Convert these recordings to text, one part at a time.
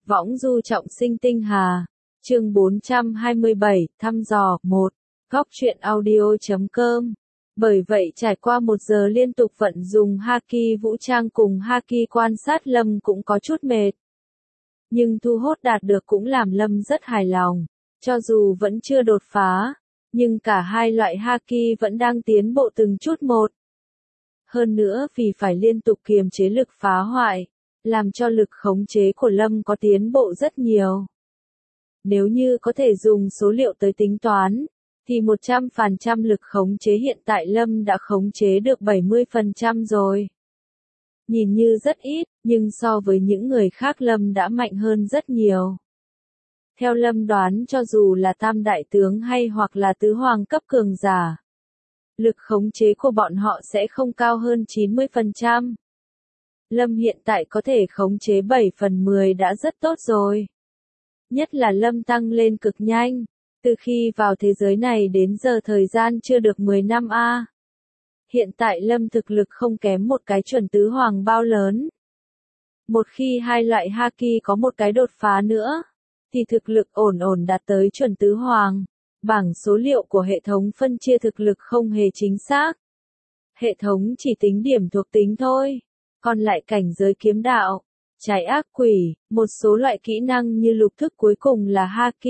Võng du trọng sinh tinh hà. Chương 427, thăm dò, 1. Góc truyện audio.com. Bởi vậy trải qua 1 giờ liên tục vận dùng haki vũ trang cùng haki quan sát Lâm cũng có chút mệt. Nhưng thu hút đạt được cũng làm Lâm rất hài lòng. Cho dù vẫn chưa đột phá, nhưng cả hai loại haki vẫn đang tiến bộ từng chút một. Hơn nữa vì phải liên tục kiềm chế lực phá hoại, làm cho lực khống chế của Lâm có tiến bộ rất nhiều. Nếu như có thể dùng số liệu tới tính toán, thì 100% lực khống chế hiện tại Lâm đã khống chế được 70% rồi. Nhìn như rất ít, nhưng so với những người khác Lâm đã mạnh hơn rất nhiều. Theo Lâm đoán cho dù là tam đại tướng hay hoặc là tứ hoàng cấp cường giả, lực khống chế của bọn họ sẽ không cao hơn 90%. Lâm hiện tại có thể khống chế 7/10 đã rất tốt rồi. Nhất là Lâm tăng lên cực nhanh, từ khi vào thế giới này đến giờ thời gian chưa được 10 năm a. Hiện tại Lâm thực lực không kém một cái chuẩn tứ hoàng bao lớn. Một khi hai loại haki có một cái đột phá nữa, thì thực lực ổn đạt tới chuẩn tứ hoàng. Bảng số liệu của hệ thống phân chia thực lực không hề chính xác. Hệ thống chỉ tính điểm thuộc tính thôi. Còn lại cảnh giới kiếm đạo, trái ác quỷ, một số loại kỹ năng như lục thức cuối cùng là haki.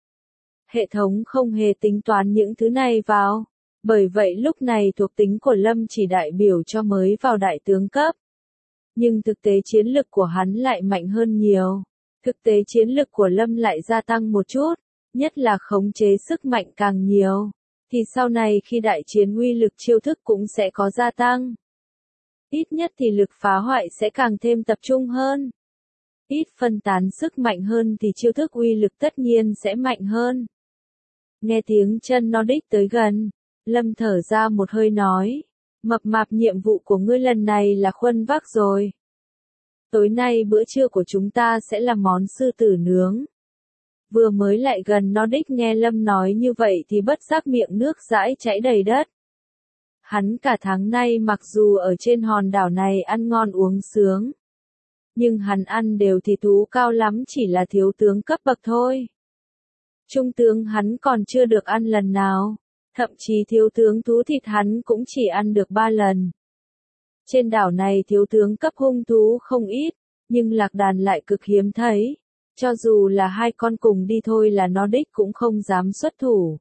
Hệ thống không hề tính toán những thứ này vào. Bởi vậy lúc này thuộc tính của Lâm chỉ đại biểu cho mới vào đại tướng cấp. Nhưng thực tế chiến lực của hắn lại mạnh hơn nhiều. Thực tế chiến lực của Lâm lại gia tăng một chút, nhất là khống chế sức mạnh càng nhiều, thì sau này khi đại chiến uy lực chiêu thức cũng sẽ có gia tăng. Ít nhất thì lực phá hoại sẽ càng thêm tập trung hơn. Ít phân tán sức mạnh hơn thì chiêu thức uy lực tất nhiên sẽ mạnh hơn. Nghe tiếng chân Nordic tới gần, Lâm thở ra một hơi nói, mập mạp nhiệm vụ của ngươi lần này là khuân vác rồi. Tối nay bữa trưa của chúng ta sẽ là món sư tử nướng. Vừa mới lại gần Nordic nghe Lâm nói như vậy thì bất giác miệng nước dãi chảy đầy đất. Hắn cả tháng nay mặc dù ở trên hòn đảo này ăn ngon uống sướng, nhưng hắn ăn đều thịt thú cao lắm chỉ là thiếu tướng cấp bậc thôi. Trung tướng hắn còn chưa được ăn lần nào, thậm chí thiếu tướng thú thịt hắn cũng chỉ ăn được 3 lần. Trên đảo này thiếu tướng cấp hung thú không ít, nhưng lạc đàn lại cực hiếm thấy. Cho dù là 2 con cùng đi thôi là Nordic cũng không dám xuất thủ.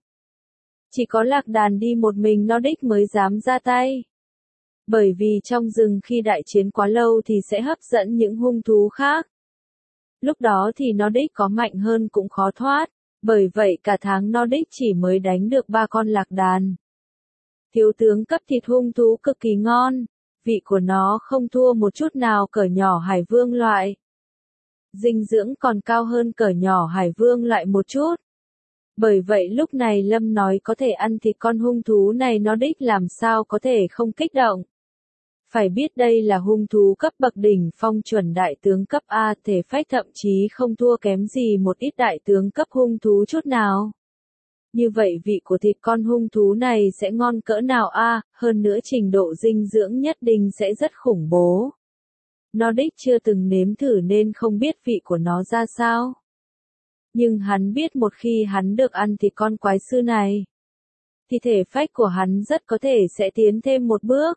Chỉ có lạc đàn đi một mình Nordic mới dám ra tay. Bởi vì trong rừng khi đại chiến quá lâu thì sẽ hấp dẫn những hung thú khác. Lúc đó thì Nordic có mạnh hơn cũng khó thoát. Bởi vậy cả tháng Nordic chỉ mới đánh được 3 con lạc đàn. Thiếu tướng cấp thịt hung thú cực kỳ ngon. Vị của nó không thua một chút nào cỡ nhỏ hải vương loại. Dinh dưỡng còn cao hơn cỡ nhỏ hải vương loại một chút. Bởi vậy lúc này Lâm nói có thể ăn thịt con hung thú này Nordic làm sao có thể không kích động. Phải biết đây là hung thú cấp bậc đỉnh phong chuẩn đại tướng cấp A, thể phách thậm chí không thua kém gì một ít đại tướng cấp hung thú chút nào. Như vậy vị của thịt con hung thú này sẽ ngon cỡ nào a, hơn nữa trình độ dinh dưỡng nhất định sẽ rất khủng bố. Nordic chưa từng nếm thử nên không biết vị của nó ra sao. Nhưng hắn biết một khi hắn được ăn thịt con quái sư này, thì thể phách của hắn rất có thể sẽ tiến thêm một bước.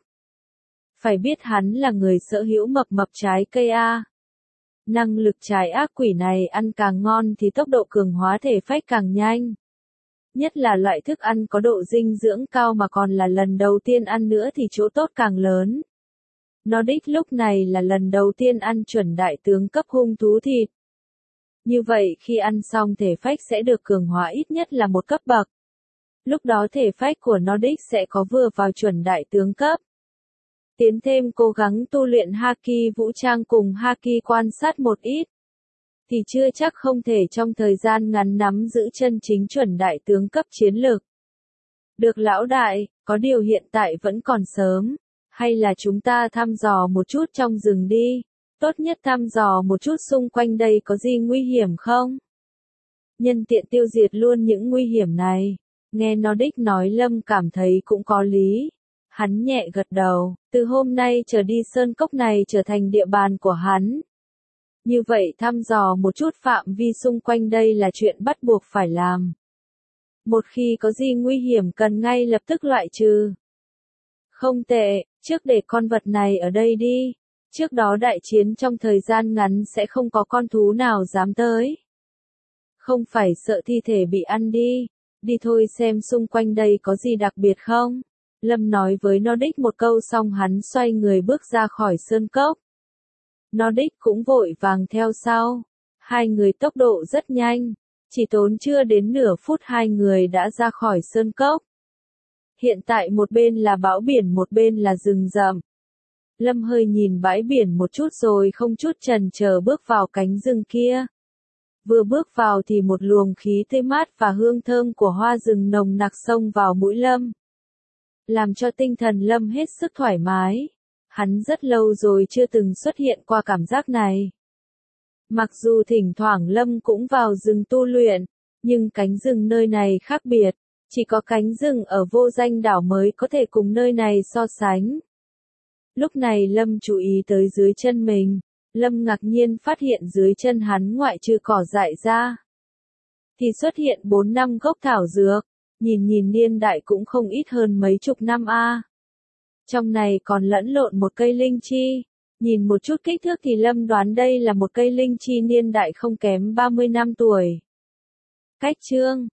Phải biết hắn là người sở hữu mập trái cây a. Năng lực trái ác quỷ này ăn càng ngon thì tốc độ cường hóa thể phách càng nhanh. Nhất là loại thức ăn có độ dinh dưỡng cao mà còn là lần đầu tiên ăn nữa thì chỗ tốt càng lớn. Nordic lúc này là lần đầu tiên ăn chuẩn đại tướng cấp hung thú thịt. Như vậy khi ăn xong thể phách sẽ được cường hóa ít nhất là một cấp bậc. Lúc đó thể phách của Nordic sẽ có vừa vào chuẩn đại tướng cấp. Tiến thêm cố gắng tu luyện haki vũ trang cùng haki quan sát một ít, thì chưa chắc không thể trong thời gian ngắn nắm giữ chân chính chuẩn đại tướng cấp chiến lược. Được lão đại, có điều hiện tại vẫn còn sớm, hay là chúng ta thăm dò một chút trong rừng đi, tốt nhất thăm dò một chút xung quanh đây có gì nguy hiểm không? Nhân tiện tiêu diệt luôn những nguy hiểm này. Nghe Nordic nói Lâm cảm thấy cũng có lý. Hắn nhẹ gật đầu, từ hôm nay trở đi sơn cốc này trở thành địa bàn của hắn. Như vậy thăm dò một chút phạm vi xung quanh đây là chuyện bắt buộc phải làm. Một khi có gì nguy hiểm cần ngay lập tức loại trừ. Không tệ, trước để con vật này ở đây đi. Trước đó đại chiến trong thời gian ngắn sẽ không có con thú nào dám tới. Không phải sợ thi thể bị ăn đi. Đi thôi xem xung quanh đây có gì đặc biệt không. Lâm nói với Nordic một câu xong hắn xoay người bước ra khỏi sơn cốc. Nordic cũng vội vàng theo sau. Hai người tốc độ rất nhanh. Chỉ tốn chưa đến nửa phút hai người đã ra khỏi sơn cốc. Hiện tại một bên là bão biển một bên là rừng rậm. Lâm hơi nhìn bãi biển một chút rồi không chút chần chờ bước vào cánh rừng kia. Vừa bước vào thì một luồng khí tươi mát và hương thơm của hoa rừng nồng nặc xông vào mũi Lâm. Làm cho tinh thần Lâm hết sức thoải mái. Hắn rất lâu rồi chưa từng xuất hiện qua cảm giác này. Mặc dù thỉnh thoảng Lâm cũng vào rừng tu luyện, nhưng cánh rừng nơi này khác biệt. Chỉ có cánh rừng ở Vô Danh đảo mới có thể cùng nơi này so sánh. Lúc này Lâm chú ý tới dưới chân mình. Lâm ngạc nhiên phát hiện dưới chân hắn ngoại trừ cỏ dại ra. Thì xuất hiện 4-5 gốc thảo dược. Nhìn niên đại cũng không ít hơn mấy chục năm a. Trong này còn lẫn lộn một cây linh chi. Nhìn một chút kích thước thì Lâm đoán đây là một cây linh chi niên đại không kém 30 năm tuổi. Cách chương